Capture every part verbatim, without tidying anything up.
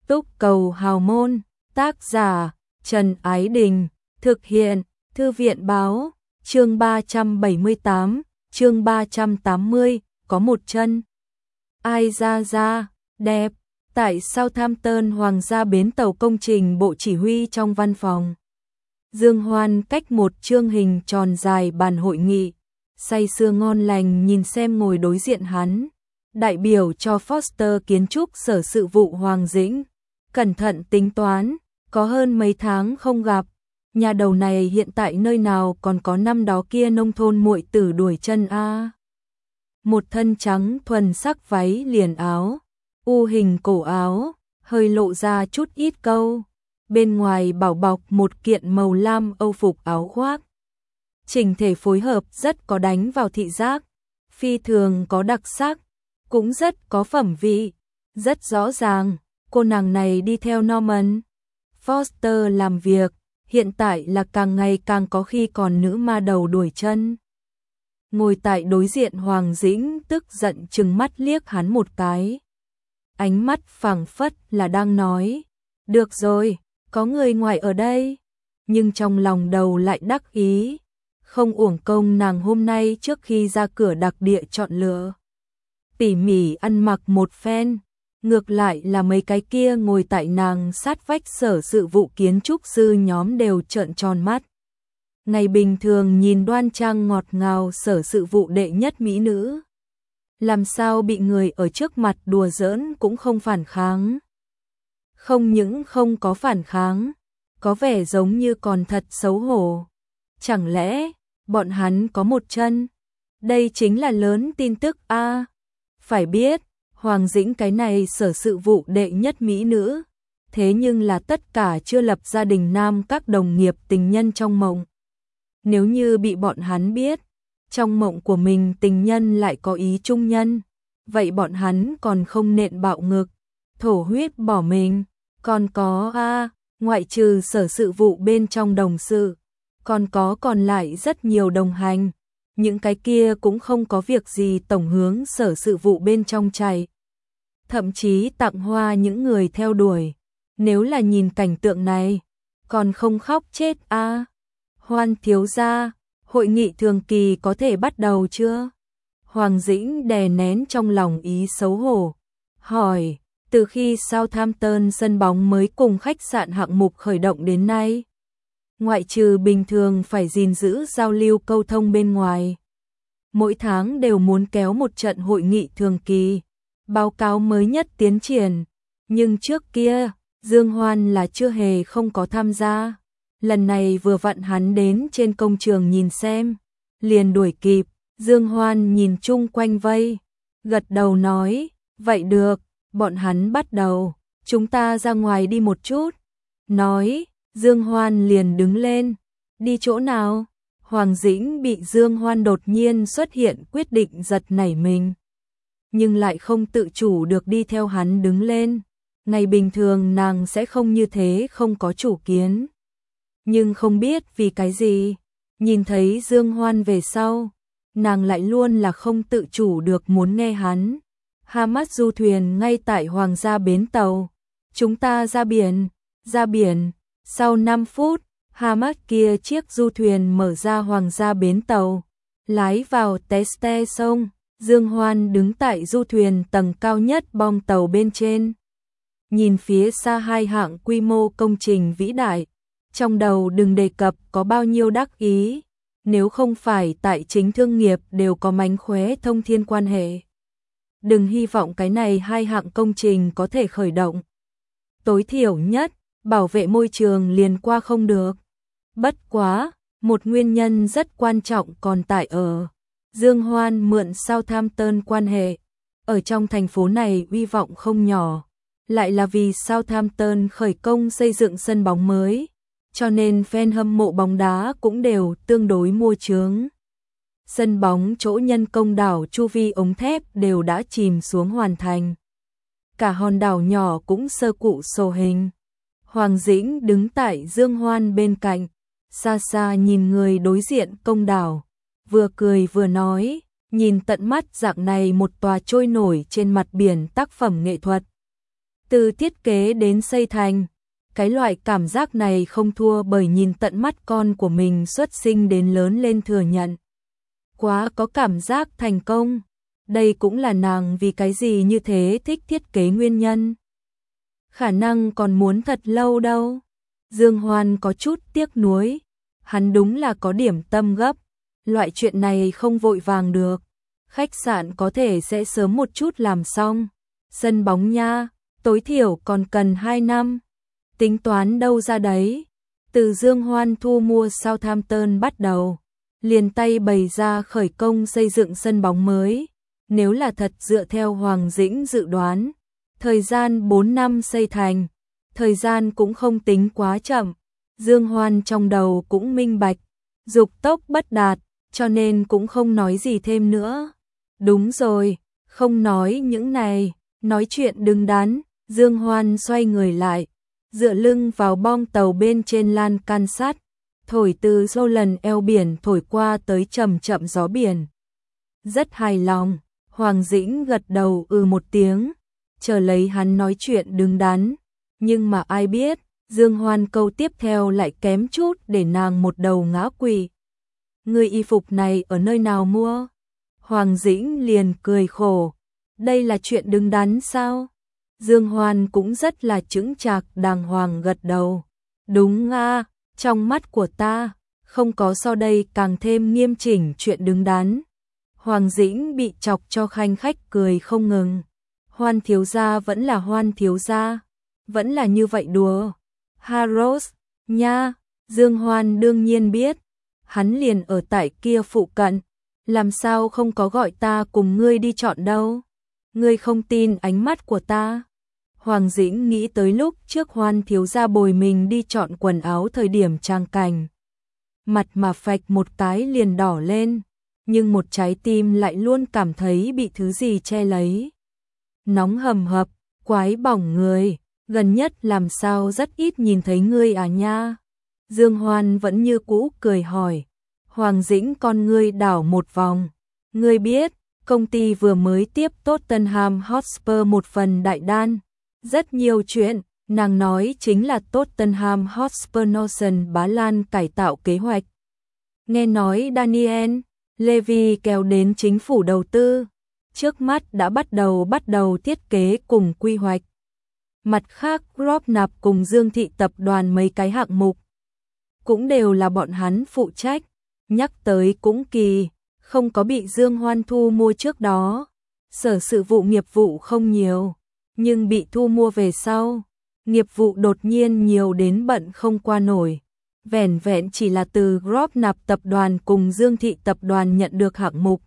Túc Cầu Hào Môn, tác giả Trần Ái Đình, thực hiện Thư viện Báo, chương ba trăm bảy mươi tám, chương ba trăm tám mươi, có một chân. Ai ra ra, đẹp, tại Southampton Hoàng gia bến tàu công trình bộ chỉ huy trong văn phòng. Dương Hoan cách một chương hình tròn dài bàn hội nghị, say sưa ngon lành nhìn xem ngồi đối diện hắn. Đại biểu cho Foster Kiến trúc Sở Sự vụ Hoàng Dĩnh, cẩn thận tính toán, có hơn mấy tháng không gặp, nhà đầu này hiện tại nơi nào còn có năm đó kia nông thôn muội tử đuổi chân a. Một thân trắng thuần sắc váy liền áo, u hình cổ áo, hơi lộ ra chút ít câu, bên ngoài bảo bọc một kiện màu lam âu phục áo khoác. Chỉnh thể phối hợp rất có đánh vào thị giác, phi thường có đặc sắc, cũng rất có phẩm vị, rất rõ ràng, cô nàng này đi theo Norman Foster làm việc, hiện tại là càng ngày càng có khi còn nữ ma đầu đuổi chân. Ngồi tại đối diện Hoàng Dĩnh tức giận trừng mắt liếc hắn một cái. Ánh mắt phảng phất là đang nói, được rồi, có người ngoài ở đây, nhưng trong lòng đầu lại đắc ý, không uổng công nàng hôm nay trước khi ra cửa đặc địa chọn lựa. Tỉ mỉ ăn mặc một phen, ngược lại là mấy cái kia ngồi tại nàng sát vách Sở Sự vụ kiến trúc sư nhóm đều trợn tròn mắt. Ngày bình thường nhìn đoan trang ngọt ngào Sở Sự vụ đệ nhất mỹ nữ, làm sao bị người ở trước mặt đùa giỡn cũng không phản kháng. Không những không có phản kháng, có vẻ giống như còn thật xấu hổ. Chẳng lẽ bọn hắn có một chân? Đây chính là lớn tin tức a. À, phải biết, Hoàng Dĩnh cái này Sở Sự vụ đệ nhất mỹ nữ, thế nhưng là tất cả chưa lập gia đình nam các đồng nghiệp tình nhân trong mộng. Nếu như bị bọn hắn biết, trong mộng của mình tình nhân lại có ý trung nhân, vậy bọn hắn còn không nện bạo ngực, thổ huyết bỏ mình. Còn có a, à, ngoại trừ Sở Sự vụ bên trong đồng sự, còn có còn lại rất nhiều đồng hành, những cái kia cũng không có việc gì tổng hướng Sở Sự vụ bên trong chạy. Thậm chí tặng hoa những người theo đuổi, nếu là nhìn cảnh tượng này, còn không khóc chết a. À. Hoan thiếu gia, hội nghị thường kỳ có thể bắt đầu chưa? Hoàng Dĩnh đè nén trong lòng ý xấu hổ, hỏi, từ khi Southampton sân bóng mới cùng khách sạn hạng mục khởi động đến nay, ngoại trừ bình thường phải gìn giữ giao lưu câu thông bên ngoài, mỗi tháng đều muốn kéo một trận hội nghị thường kỳ, báo cáo mới nhất tiến triển, nhưng trước kia, Dương Hoan là chưa hề không có tham gia. Lần này vừa vặn hắn đến trên công trường nhìn xem, liền đuổi kịp. Dương Hoan nhìn chung quanh vây, gật đầu nói, vậy được, bọn hắn bắt đầu, chúng ta ra ngoài đi một chút. Nói, Dương Hoan liền đứng lên, đi chỗ nào? Hoàng Dĩnh bị Dương Hoan đột nhiên xuất hiện quyết định giật nảy mình, nhưng lại không tự chủ được đi theo hắn đứng lên. Ngày bình thường nàng sẽ không như thế, không có chủ kiến. Nhưng không biết vì cái gì, nhìn thấy Dương Hoan về sau, nàng lại luôn là không tự chủ được muốn nghe hắn. Hamas du thuyền ngay tại Hoàng gia bến tàu, chúng ta ra biển, ra biển. Sau năm phút, Hamas kia chiếc du thuyền mở ra Hoàng gia bến tàu, lái vào Teste sông. Dương Hoan đứng tại du thuyền tầng cao nhất bong tàu bên trên, nhìn phía xa hai hạng quy mô công trình vĩ đại, trong đầu đừng đề cập có bao nhiêu đắc ý, nếu không phải tại chính thương nghiệp đều có mánh khóe thông thiên quan hệ. Đừng hy vọng cái này hai hạng công trình có thể khởi động. Tối thiểu nhất, bảo vệ môi trường liền qua không được. Bất quá, một nguyên nhân rất quan trọng còn tại ở Dương Hoan mượn Southampton quan hệ, ở trong thành phố này uy vọng không nhỏ, lại là vì Southampton khởi công xây dựng sân bóng mới, cho nên fan hâm mộ bóng đá cũng đều tương đối mua chướng. Sân bóng chỗ nhân công đảo chu vi ống thép đều đã chìm xuống hoàn thành. Cả hòn đảo nhỏ cũng sơ cụ sổ hình. Hoàng Dĩnh đứng tại Dương Hoan bên cạnh, xa xa nhìn người đối diện công đảo, vừa cười vừa nói, nhìn tận mắt dạng này một tòa trôi nổi trên mặt biển tác phẩm nghệ thuật. Từ thiết kế đến xây thành, cái loại cảm giác này không thua bởi nhìn tận mắt con của mình xuất sinh đến lớn lên thừa nhận. Quá có cảm giác thành công. Đây cũng là nàng vì cái gì như thế thích thiết kế nguyên nhân. Khả năng còn muốn thật lâu đâu. Dương Hoan có chút tiếc nuối. Hắn đúng là có điểm tâm gấp. Loại chuyện này không vội vàng được. Khách sạn có thể sẽ sớm một chút làm xong. Sân bóng nha, tối thiểu còn cần hai năm. Tính toán đâu ra đấy. Từ Dương Hoan thu mua Southampton bắt đầu, liền tay bày ra khởi công xây dựng sân bóng mới. Nếu là thật dựa theo Hoàng Dĩnh dự đoán, thời gian bốn năm xây thành, thời gian cũng không tính quá chậm. Dương Hoan trong đầu cũng minh bạch, dục tốc bất đạt, cho nên cũng không nói gì thêm nữa. Đúng rồi, không nói những này, nói chuyện đứng đắn. Dương Hoan xoay người lại, dựa lưng vào bong tàu bên trên lan can sắt, thổi từ sâu lần eo biển thổi qua tới chậm chậm gió biển. Rất hài lòng, Hoàng Dĩnh gật đầu ừ một tiếng, chờ lấy hắn nói chuyện đứng đắn. Nhưng mà ai biết, Dương Hoan câu tiếp theo lại kém chút để nàng một đầu ngã quỵ. Người y phục này ở nơi nào mua? Hoàng Dĩnh liền cười khổ. Đây là chuyện đứng đắn sao? Dương Hoan cũng rất là chững chạc đàng hoàng gật đầu. Đúng a, trong mắt của ta, không có so đây càng thêm nghiêm chỉnh chuyện đứng đắn. Hoàng Dĩnh bị chọc cho khanh khách cười không ngừng. Hoan thiếu gia vẫn là Hoan thiếu gia, vẫn là như vậy đùa. Harros, nha, Dương Hoan đương nhiên biết, hắn liền ở tại kia phụ cận, làm sao không có gọi ta cùng ngươi đi chọn đâu. Ngươi không tin ánh mắt của ta. Hoàng Dĩnh nghĩ tới lúc trước Hoan thiếu gia bồi mình đi chọn quần áo thời điểm trang cảnh. Mặt mà phạch một cái liền đỏ lên, nhưng một trái tim lại luôn cảm thấy bị thứ gì che lấy. Nóng hầm hập, quái bỏng người, gần nhất làm sao rất ít nhìn thấy ngươi à nha. Dương Hoan vẫn như cũ cười hỏi. Hoàng Dĩnh con ngươi đảo một vòng. Ngươi biết, công ty vừa mới tiếp Tottenham Hotspur một phần đại đan. Rất nhiều chuyện, nàng nói chính là Tottenham Hotspur Notion Bá Lan cải tạo kế hoạch. Nghe nói Daniel Levy kéo đến chính phủ đầu tư, trước mắt đã bắt đầu bắt đầu thiết kế cùng quy hoạch. Mặt khác, Gropnap cùng Dương Thị tập đoàn mấy cái hạng mục cũng đều là bọn hắn phụ trách. Nhắc tới cũng kỳ, không có bị Dương Hoan thu mua trước đó. Sở sự vụ nghiệp vụ không nhiều, nhưng bị thu mua về sau, nghiệp vụ đột nhiên nhiều đến bận không qua nổi. Vẻn vẹn chỉ là từ Gropnap tập đoàn cùng Dương Thị tập đoàn nhận được hạng mục,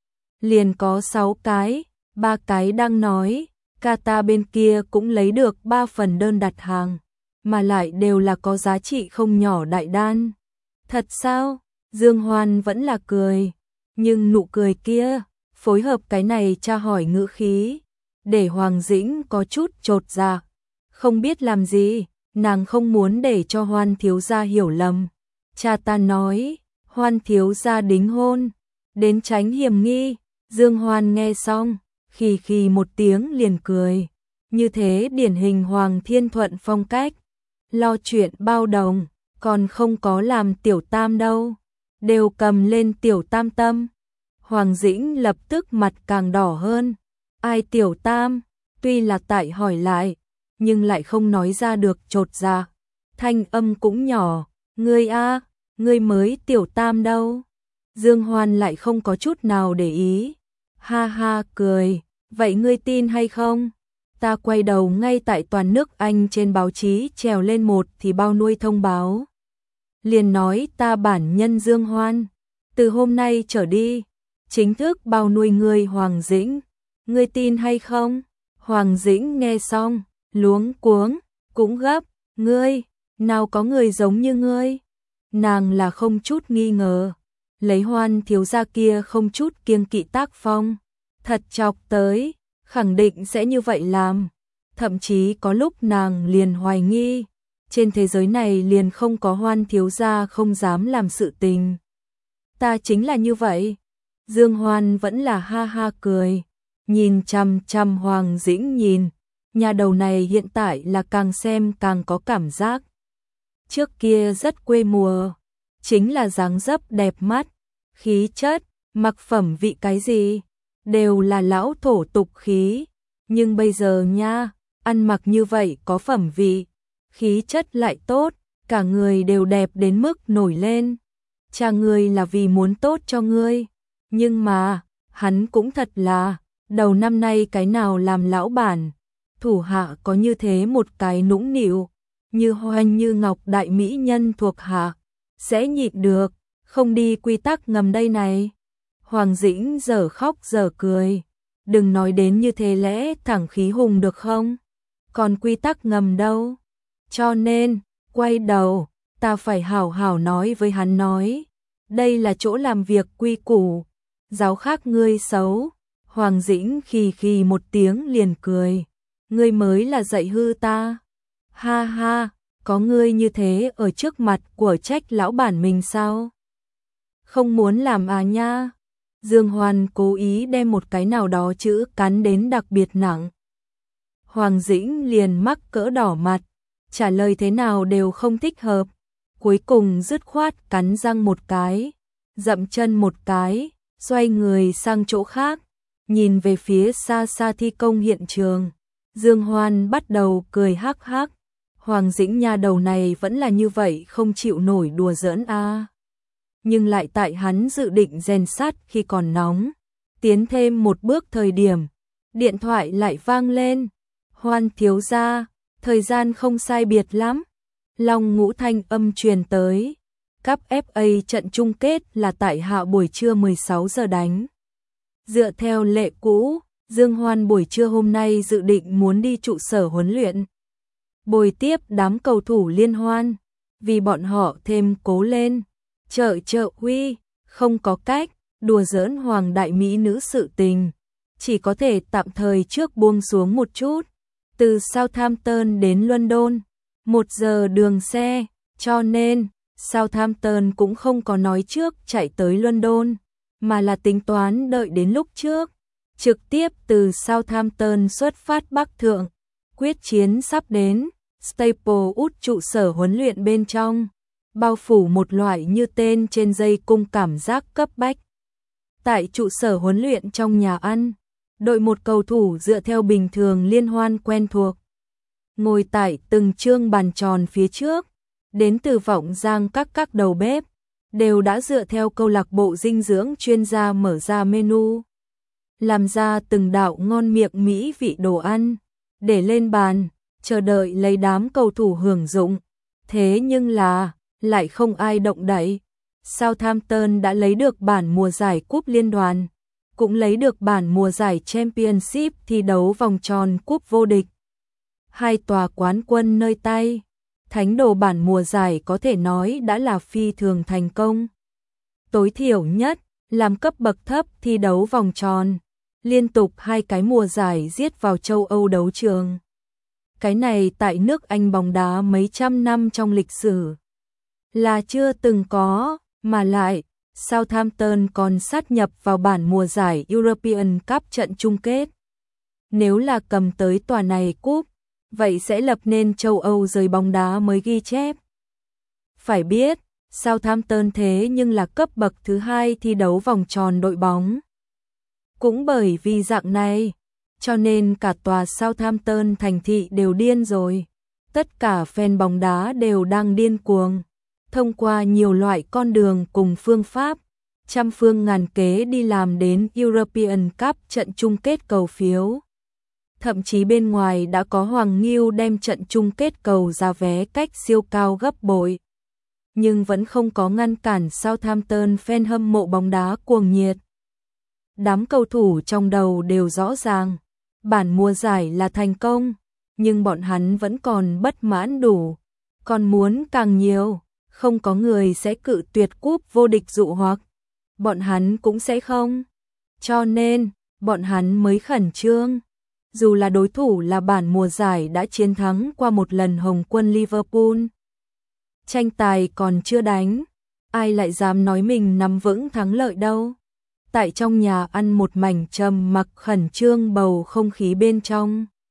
liền có sáu cái, ba cái đang nói, Qatar bên kia cũng lấy được ba phần đơn đặt hàng, mà lại đều là có giá trị không nhỏ đại đan. Thật sao? Dương Hoan vẫn là cười, nhưng nụ cười kia, phối hợp cái này tra hỏi ngữ khí, để Hoàng Dĩnh có chút chột dạ. Không biết làm gì, nàng không muốn để cho Hoan thiếu gia hiểu lầm. Cha ta nói, Hoan thiếu gia đính hôn, đến tránh hiểm nghi. Dương Hoan nghe xong, khì khì một tiếng liền cười. Như thế điển hình Hoàng Thiên Thuận phong cách. Lo chuyện bao đồng, còn không có làm tiểu tam đâu. Đều cầm lên tiểu tam tâm. Hoàng Dĩnh lập tức mặt càng đỏ hơn. Ai tiểu tam? Tuy là tại hỏi lại, nhưng lại không nói ra được chột dạ. Thanh âm cũng nhỏ. Ngươi a, ngươi mới tiểu tam đâu. Dương Hoan lại không có chút nào để ý. Ha ha cười, vậy ngươi tin hay không? Ta quay đầu ngay tại toàn nước Anh trên báo chí trèo lên một thì bao nuôi thông báo. Liền nói ta bản nhân Dương Hoan, từ hôm nay trở đi, chính thức bao nuôi ngươi Hoàng Dĩnh. Ngươi tin hay không? Hoàng Dĩnh nghe xong, luống cuống, cũng gấp, ngươi, nào có người giống như ngươi? Nàng là không chút nghi ngờ, lấy Hoan thiếu gia kia không chút kiêng kỵ tác phong, thật chọc tới, khẳng định sẽ như vậy làm. Thậm chí có lúc nàng liền hoài nghi, trên thế giới này liền không có Hoan thiếu gia không dám làm sự tình. Ta chính là như vậy. Dương Hoan vẫn là ha ha cười, nhìn chằm chằm Hoàng Dĩnh nhìn, Nhà đầu này hiện tại là càng xem càng có cảm giác. Trước kia rất quê mùa, chính là dáng dấp đẹp mắt, khí chất, mặc phẩm vị cái gì, đều là lão thổ tục khí. Nhưng bây giờ nha, ăn mặc như vậy có phẩm vị, khí chất lại tốt, cả người đều đẹp đến mức nổi lên. Cha ngươi là vì muốn tốt cho ngươi, nhưng mà, hắn cũng thật là, đầu năm nay cái nào làm lão bản, thủ hạ có như thế một cái nũng nịu, như hoành như ngọc đại mỹ nhân thuộc hạ, sẽ nhịn được, không đi quy tắc ngầm đây này. Hoàng Dĩnh giờ khóc giờ cười, đừng nói đến như thế lẽ thẳng khí hùng được không? Còn quy tắc ngầm đâu? Cho nên, quay đầu, ta phải hảo hảo nói với hắn nói, đây là chỗ làm việc quy củ, giáo khác ngươi xấu. Hoàng Dĩnh khì khì một tiếng liền cười, ngươi mới là dạy hư ta. Ha ha, có ngươi như thế ở trước mặt của trách lão bản mình sao? Không muốn làm à nha? Dương Hoan cố ý đem một cái nào đó chữ cắn đến đặc biệt nặng. Hoàng Dĩnh liền mắc cỡ đỏ mặt, trả lời thế nào đều không thích hợp. Cuối cùng dứt khoát cắn răng một cái, dậm chân một cái, xoay người sang chỗ khác, nhìn về phía xa xa thi công hiện trường. Dương Hoan bắt đầu cười hắc hắc. Hoàng Dĩnh nha đầu này vẫn là như vậy không chịu nổi đùa giỡn a. À. Nhưng lại tại hắn dự định rèn sắt khi còn nóng, tiến thêm một bước thời điểm, điện thoại lại vang lên. Hoan thiếu gia, thời gian không sai biệt lắm. Long Ngũ thanh âm truyền tới. Cúp ép a trận chung kết là tại hạ buổi trưa mười sáu giờ đánh. Dựa theo lệ cũ, Dương Hoan buổi trưa hôm nay dự định muốn đi trụ sở huấn luyện, bồi tiếp đám cầu thủ liên hoan, vì bọn họ thêm cố lên. Trợ trợ huy, không có cách, đùa giỡn hoàng đại mỹ nữ sự tình, chỉ có thể tạm thời trước buông xuống một chút. Từ Southampton đến London, một giờ đường xe, cho nên Southampton cũng không có nói trước chạy tới London, mà là tính toán đợi đến lúc trước, trực tiếp từ Southampton xuất phát bắc thượng. Quyết chiến sắp đến, Staplewood trụ sở huấn luyện bên trong, bao phủ một loại như tên trên dây cung cảm giác cấp bách. Tại trụ sở huấn luyện trong nhà ăn, đội một cầu thủ dựa theo bình thường liên hoan quen thuộc, ngồi tại từng chương bàn tròn phía trước, đến từ Vọng Giang các các đầu bếp, đều đã dựa theo câu lạc bộ dinh dưỡng chuyên gia mở ra menu, làm ra từng đạo ngon miệng mỹ vị đồ ăn, để lên bàn, chờ đợi lấy đám cầu thủ hưởng dụng. Thế nhưng là, lại không ai động đậy. Southampton đã lấy được bản mùa giải cúp liên đoàn, cũng lấy được bản mùa giải Championship thi đấu vòng tròn cúp vô địch. Hai tòa quán quân nơi tay, thánh đồ bản mùa giải có thể nói đã là phi thường thành công. Tối thiểu nhất, làm cấp bậc thấp thi đấu vòng tròn, liên tục hai cái mùa giải giết vào châu Âu đấu trường. Cái này tại nước Anh bóng đá mấy trăm năm trong lịch sử là chưa từng có, mà lại Southampton còn sát nhập vào bản mùa giải European Cup trận chung kết. Nếu là cầm tới tòa này cúp, vậy sẽ lập nên châu Âu giới bóng đá mới ghi chép. Phải biết, Southampton thế nhưng là cấp bậc thứ hai thi đấu vòng tròn đội bóng. Cũng bởi vì dạng này, cho nên cả tòa Southampton thành thị đều điên rồi. Tất cả fan bóng đá đều đang điên cuồng, thông qua nhiều loại con đường cùng phương pháp, trăm phương ngàn kế đi làm đến European Cup trận chung kết cầu phiếu. Thậm chí bên ngoài đã có Hoàng Nghiêu đem trận chung kết cầu giá vé cách siêu cao gấp bội. Nhưng vẫn không có ngăn cản Southampton fan hâm mộ bóng đá cuồng nhiệt. Đám cầu thủ trong đầu đều rõ ràng, bản mùa giải là thành công, nhưng bọn hắn vẫn còn bất mãn đủ, còn muốn càng nhiều, không có người sẽ cự tuyệt cúp vô địch dụ hoặc, bọn hắn cũng sẽ không. Cho nên, bọn hắn mới khẩn trương. Dù là đối thủ là bản mùa giải đã chiến thắng qua một lần Hồng quân Liverpool. Tranh tài còn chưa đánh, ai lại dám nói mình nắm vững thắng lợi đâu. Tại trong nhà ăn một mảnh trầm mặc khẩn trương bầu không khí bên trong.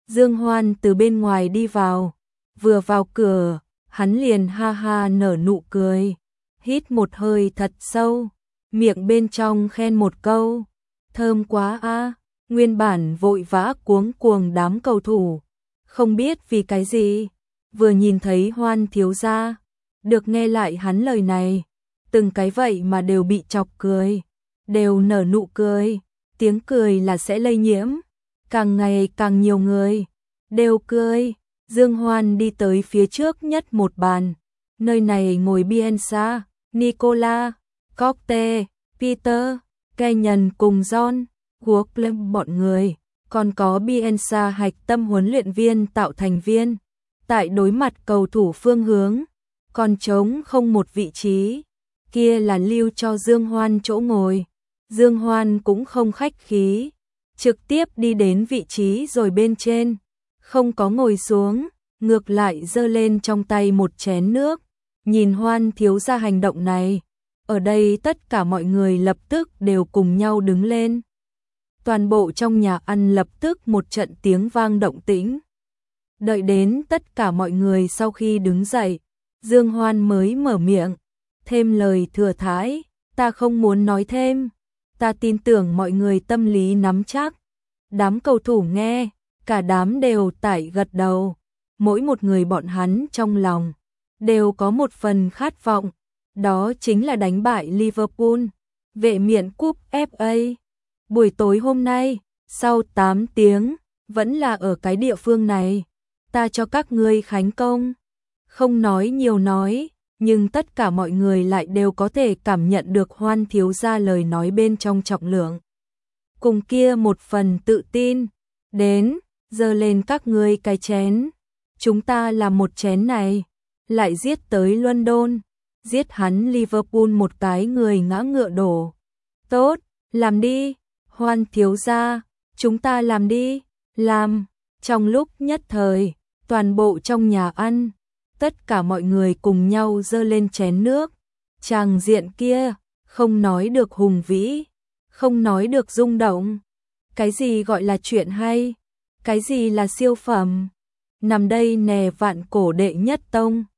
Dương Hoan từ bên ngoài đi vào, vừa vào cửa, hắn liền ha ha nở nụ cười, hít một hơi thật sâu, miệng bên trong khen một câu, thơm quá a. Nguyên bản vội vã cuống cuồng đám cầu thủ, không biết vì cái gì, vừa nhìn thấy Hoan thiếu gia, được nghe lại hắn lời này, từng cái vậy mà đều bị chọc cười, đều nở nụ cười, tiếng cười là sẽ lây nhiễm, càng ngày càng nhiều người đều cười. Dương Hoan đi tới phía trước nhất một bàn, nơi này ngồi Bielsa, Nicola, Cockte, Peter, Kenyon cùng John, Worklem bọn người, còn có Bielsa hạch tâm huấn luyện viên tạo thành viên. Tại đối mặt cầu thủ phương hướng, còn trống không một vị trí, kia là lưu cho Dương Hoan chỗ ngồi. Dương Hoan cũng không khách khí, trực tiếp đi đến vị trí rồi bên trên, không có ngồi xuống, ngược lại giơ lên trong tay một chén nước. Nhìn Hoan thiếu gia hành động này, ở đây tất cả mọi người lập tức đều cùng nhau đứng lên. Toàn bộ trong nhà ăn lập tức một trận tiếng vang động tĩnh. Đợi đến tất cả mọi người sau khi đứng dậy, Dương Hoan mới mở miệng, thêm lời thừa thãi, ta không muốn nói thêm, ta tin tưởng mọi người tâm lý nắm chắc. Đám cầu thủ nghe, cả đám đều tải gật đầu, mỗi một người bọn hắn trong lòng đều có một phần khát vọng, đó chính là đánh bại Liverpool, vệ miện cúp ép a. Buổi tối hôm nay, sau tám tiếng, vẫn là ở cái địa phương này, ta cho các ngươi khánh công. Không nói nhiều nói, nhưng tất cả mọi người lại đều có thể cảm nhận được Hoan thiếu gia lời nói bên trong trọng lượng. Cùng kia một phần tự tin, đến, giơ lên các ngươi cái chén, chúng ta làm một chén này, lại giết tới London, giết hắn Liverpool một cái người ngã ngựa đổ. Tốt, làm đi, Hoan thiếu gia, chúng ta làm đi, làm. Trong lúc nhất thời, toàn bộ trong nhà ăn, tất cả mọi người cùng nhau giơ lên chén nước. Tràng diện kia, không nói được hùng vĩ, không nói được rung động. Cái gì gọi là chuyện hay, cái gì là siêu phẩm. Nằm đây nè vạn cổ đệ nhất tông.